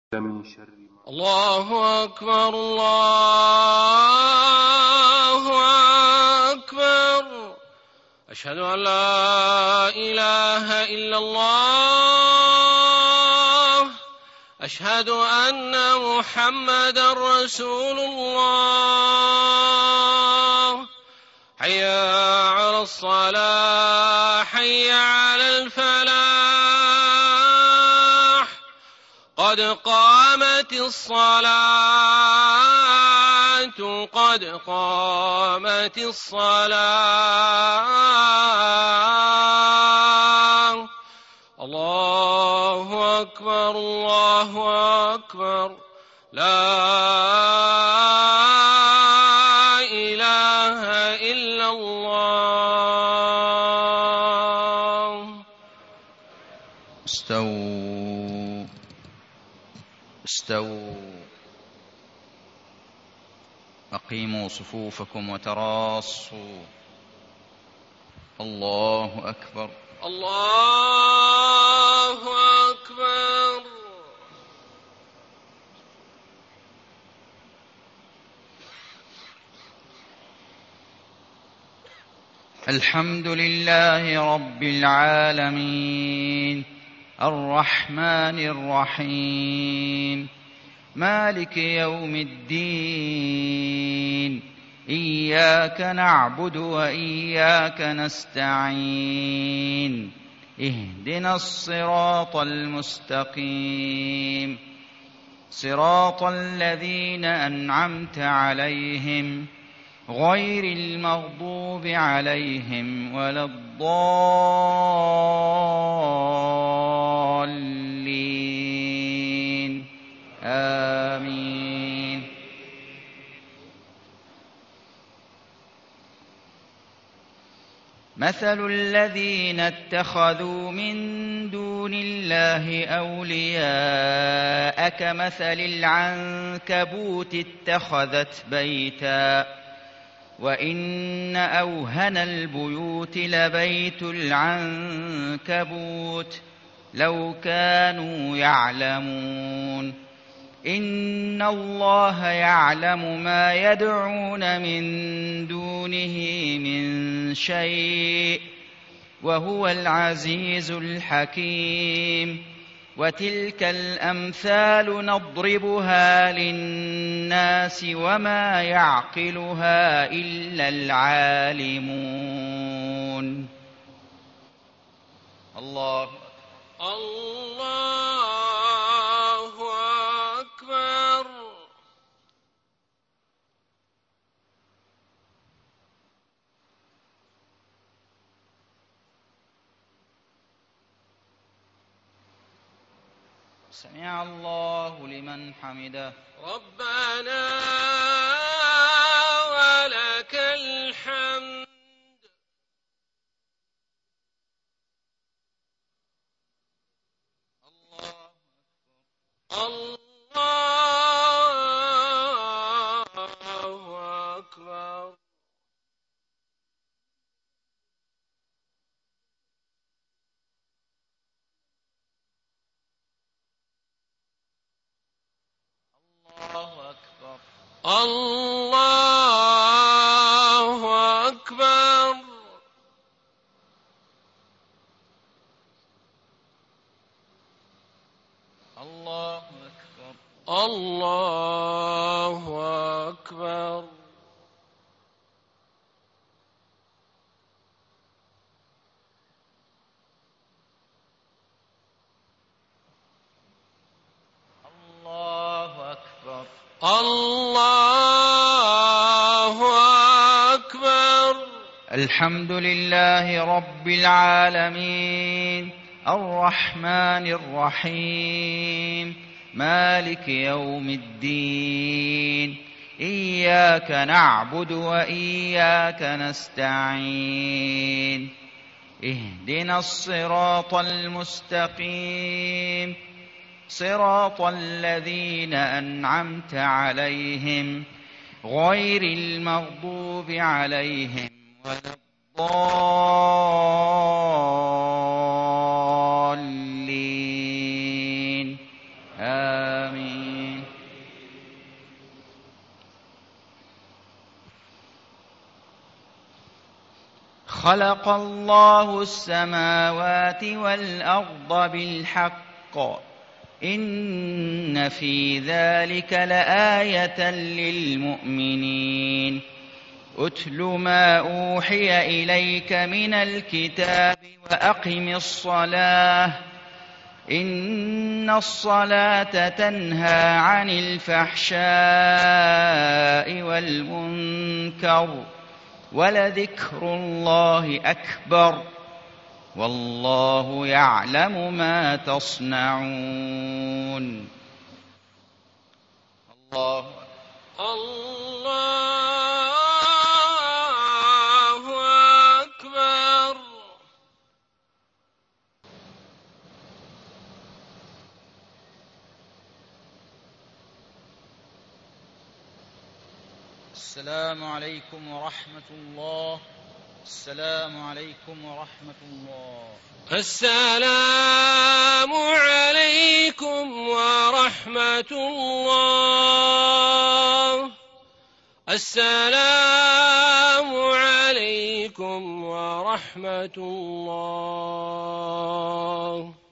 من شر ما الله أكبر الله أكبر. أشهد أن لا إله إلا الله. أشهد أن محمدا رسول الله. حي على الصلاة حي على الفلاح. قد قامت الصلاة قد قامت الصلاة. الله أكبر الله أكبر. لا إله إلا الله. استووا أقيموا صفوفكم وتراصوا. الله أكبر الله أكبر. الحمد لله رب العالمين الرحمن الرحيم مالك يوم الدين. إياك نعبد وإياك نستعين. اهدنا الصراط المستقيم صراط الذين أنعمت عليهم غير المغضوب عليهم ولا الضالين. آمين. مثل الذين اتخذوا من دون الله أولياء كمثل العنكبوت اتخذت بيتا وإن أوهن البيوت لبيت العنكبوت لو كانوا يعلمون. إن الله يعلم ما يدعون من دونه من شيء وهو العزيز الحكيم. وتلك الأمثال نضربها للناس وما يعقلها إلا العالمون. الله أكبر. سمع الله لمن حمده. ربنا ولك الحمد. الله أكبر. الله أكبر. الله أكبر. الله أكبر. الله أكبر. الله أكبر. الله أكبر. الحمد لله رب العالمين الرحمن الرحيم مالك يوم الدين. إياك نعبد وإياك نستعين. اهدنا الصراط المستقيم صراط الذين أنعمت عليهم غير المغضوب عليهم ولا الضالين. آمين. آمين. خلق الله السماوات والأرض بالحق إن في ذلك لآية للمؤمنين. أتل ما أوحي إليك من الكتاب وأقم الصلاة إن الصلاة تنهى عن الفحشاء والمنكر ولذكر الله أكبر والله يعلم ما تصنعون. الله أكبر. السلام عليكم ورحمة الله. السلام عليكم ورحمة الله. السلام عليكم ورحمة الله. السلام عليكم ورحمة الله.